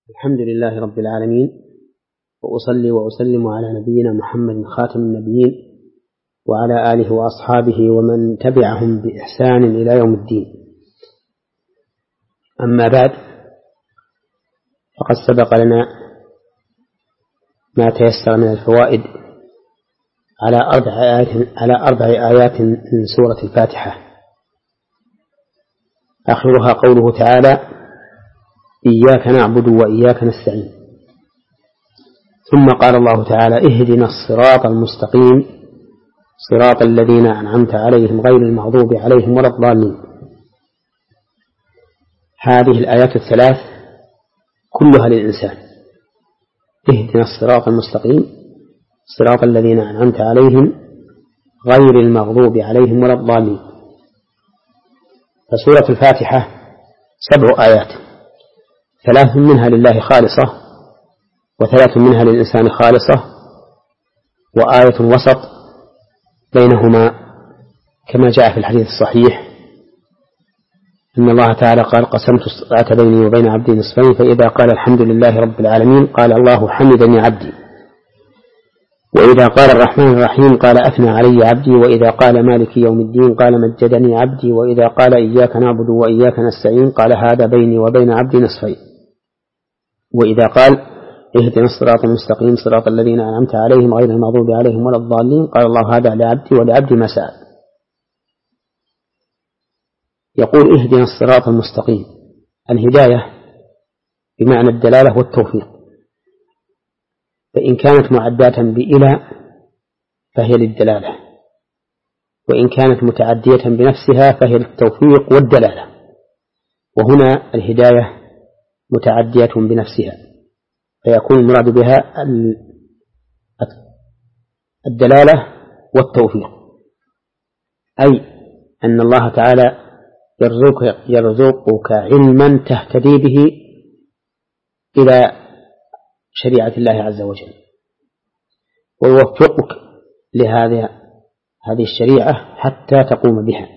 الحمد لله رب العالمين، وأصلي وأسلم على نبينا محمد خاتم النبيين وعلى آله وأصحابه ومن تبعهم بإحسان إلى يوم الدين. أما بعد، فقد سبق لنا ما تيسر من الفوائد على أربع آيات من سورة الفاتحة، آخرها قوله تعالى: إياك نعبد وإياك نستعين. ثم قال الله تعالى: اهدنا الصراط المستقيم صراط الذين أنعمت عليهم غير المغضوب عليهم ولا الضالين. هذه الآيات الثلاث كلها للإنسان: اهدنا الصراط المستقيم صراط الذين أنعمت عليهم غير المغضوب عليهم ولا الضالين. فسورة الفاتحة 7 آيات، 3 منها لله خالصة، و3 منها للإنسان خالصة، وآية وسط بينهما، كما جاء في الحديث الصحيح أن الله تعالى قال: قسمت الصلاة بيني وبين عبدي نصفين، فإذا قال الحمد لله رب العالمين قال: الله حمدني عبدي، وإذا قال الرحمن الرحيم قال: أثنى علي عبدي، وإذا قال مالك يوم الدين قال: مجدني عبدي، وإذا قال إياك نعبد وإياك نستعين قال: هذا بيني وبين عبدي نصفين، وإذا قال: اهدنا الصراط المستقيم صراط الذين أنعمت عليهم غير المغضوب عليهم ولا الضالين قال: الله هذا لعبدي ولعبدي ما سأل. يقول: اهدنا الصراط المستقيم. الهداية بمعنى الدلالة والتوفيق، فإن كانت معداة بإلى فهي للدلالة، وإن كانت متعدية بنفسها فهي للتوفيق والدلالة، وهنا الهداية متعدية بنفسها، فيكون المراد بها الدلالة والتوفيق، أي أن الله تعالى يرزقك علما تهتدي به إلى شريعة الله عز وجل، ويوفقك هذه الشريعة حتى تقوم بها.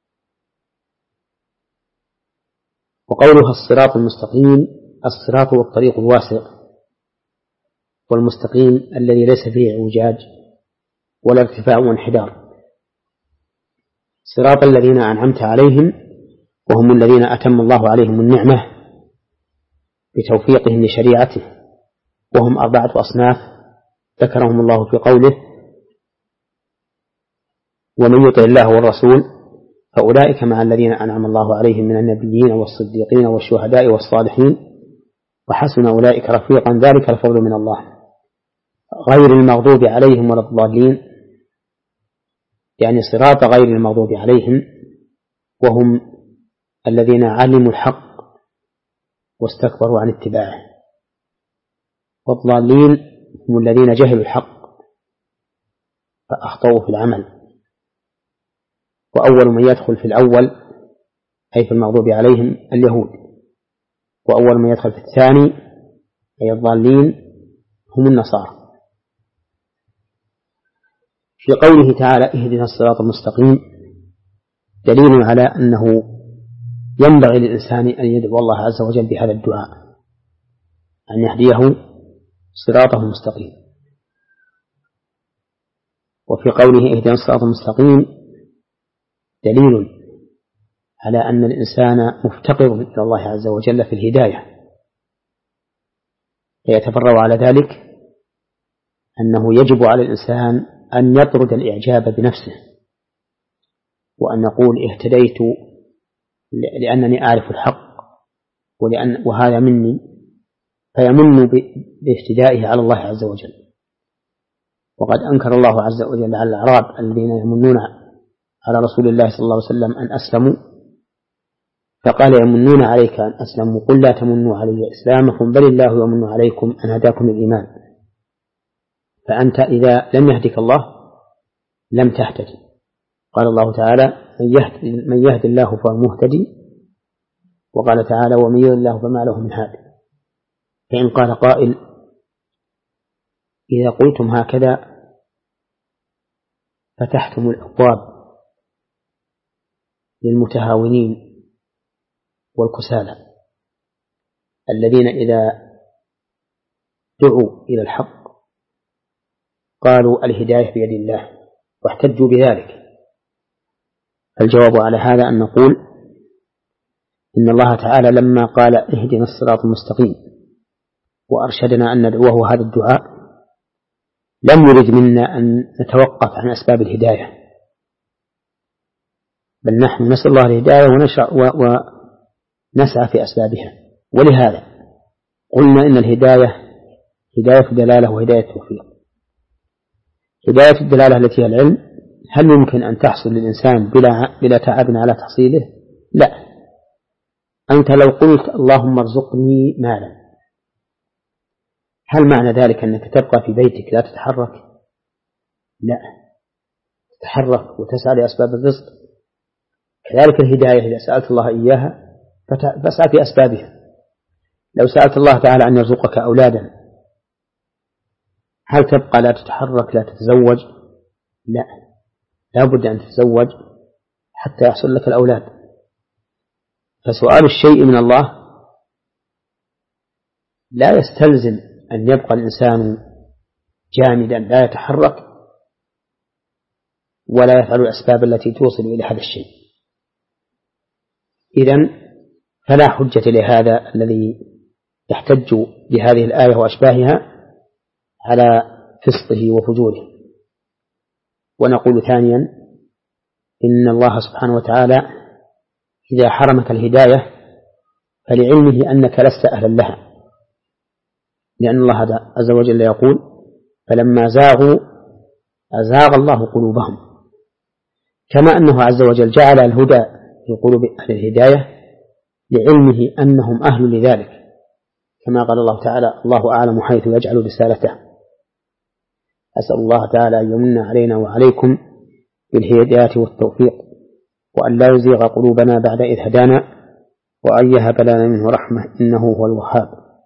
وقولها الصراط المستقيم: الصراط والطريق الواسع، والمستقيم الذي ليس فيه اعوجاج ولا ارتفاع وانحدار. صراط الذين أنعمت عليهم، وهم الذين أتم الله عليهم النعمة بتوفيقهم لشريعته، وهم 4 أصناف ذكرهم الله في قوله: ومن يطع الله والرسول فأولئك مع الذين أنعم الله عليهم من النبيين والصديقين والشهداء والصالحين وحسن أولئك رفيقا ذلك الفضل من الله. غير المغضوب عليهم ولا الضالين، يعني صراط غير المغضوب عليهم، وهم الذين علموا الحق واستكبروا عن اتباعه، والضالين هم الذين جهلوا الحق فأخطأوا في العمل. وأول من يدخل في الأول أي في المغضوب عليهم اليهود، وأول من يدخل في الثاني أي الضالين هم النصارى. في قوله تعالى: اهدنا الصراط المستقيم، دليل على أنه ينبغي للإنسان أن يدعو الله عز وجل بهذا الدعاء، أن يهديه صراطه المستقيم. وفي قوله اهدنا الصراط المستقيم دليل على أن الإنسان مفتقر إلى الله عز وجل في الهداية، فيتفرع على ذلك أنه يجب على الإنسان أن يطرد الإعجاب بنفسه، وأن يقول: اهتديت لأنني أعرف الحق وهذا مني، فيمن باهتدائه على الله عز وجل. وقد أنكر الله عز وجل على الأعراب الذين يمنون على رسول الله صلى الله عليه وسلم أن أسلموا، فقال: يمنون عليك أن أسلموا قل لا تمنوا علي إسلامكم بل الله يمن عليكم أن هداكم الإيمان. فأنت إذا لم يهدك الله لم تهتدي. قال الله تعالى: من يهد الله فهو المهتدي، وقال تعالى: ومن يضلل الله فما له من هاد. فإن قال قائل: إذا قلتم هكذا فتحتم الأبواب للمتهاونين والكسالى الذين إذا دعوا إلى الحق قالوا الهداية بيد الله واحتجوا بذلك. الجواب على هذا أن نقول إن الله تعالى لما قال اهدنا الصراط المستقيم وأرشدنا أن ندعوه هذا الدعاء لم يرد منا أن نتوقف عن أسباب الهداية، بل نحن نسأل الله الهداية ونسعى في أسبابها. ولهذا قلنا إن الهداية هداية دلالة وهداية توفيق. هداية الدلالة التي هي العلم هل يمكن أن تحصل للإنسان بلا تعب على تحصيله؟ لا. أنت لو قلت اللهم ارزقني مالا، هل معنى ذلك أنك تبقى في بيتك لا تتحرك؟ لا، تتحرك وتسعى لأسباب الرزق. كذلك الهداية إذا سألت الله إياها فاسعى في أسبابها. لو سألت الله تعالى أن يرزقك أولادا هل تبقى لا تتحرك لا تتزوج؟ لا، لا بد أن تتزوج حتى يحصل لك الأولاد. فسؤال الشيء من الله لا يستلزم أن يبقى الإنسان جامدا لا يتحرك ولا يفعل الأسباب التي توصل إلى هذا الشيء. إذن فلا حجة لهذا الذي يحتج بهذه الآية وأشباهها على فسقه وفجوره. ونقول ثانيا إن الله سبحانه وتعالى إذا حرمك الهداية فلعلمه أنك لست أهلا لها، لأن الله عز وجل يقول فلما زاغوا أزاغ الله قلوبهم، كما أنه عز وجل جعل الهدى في قلوب أهل الهداية لعلمه أنهم أهل لذلك، كما قال الله تعالى الله أعلم حيث يجعل رسالته. أسأل الله تعالى أن يمن علينا وعليكم بالهداية والتوفيق، وأن لا يزيغ قلوبنا بعد إذ هدانا، وأن يهب لنا منه رحمة إنه هو الوهاب.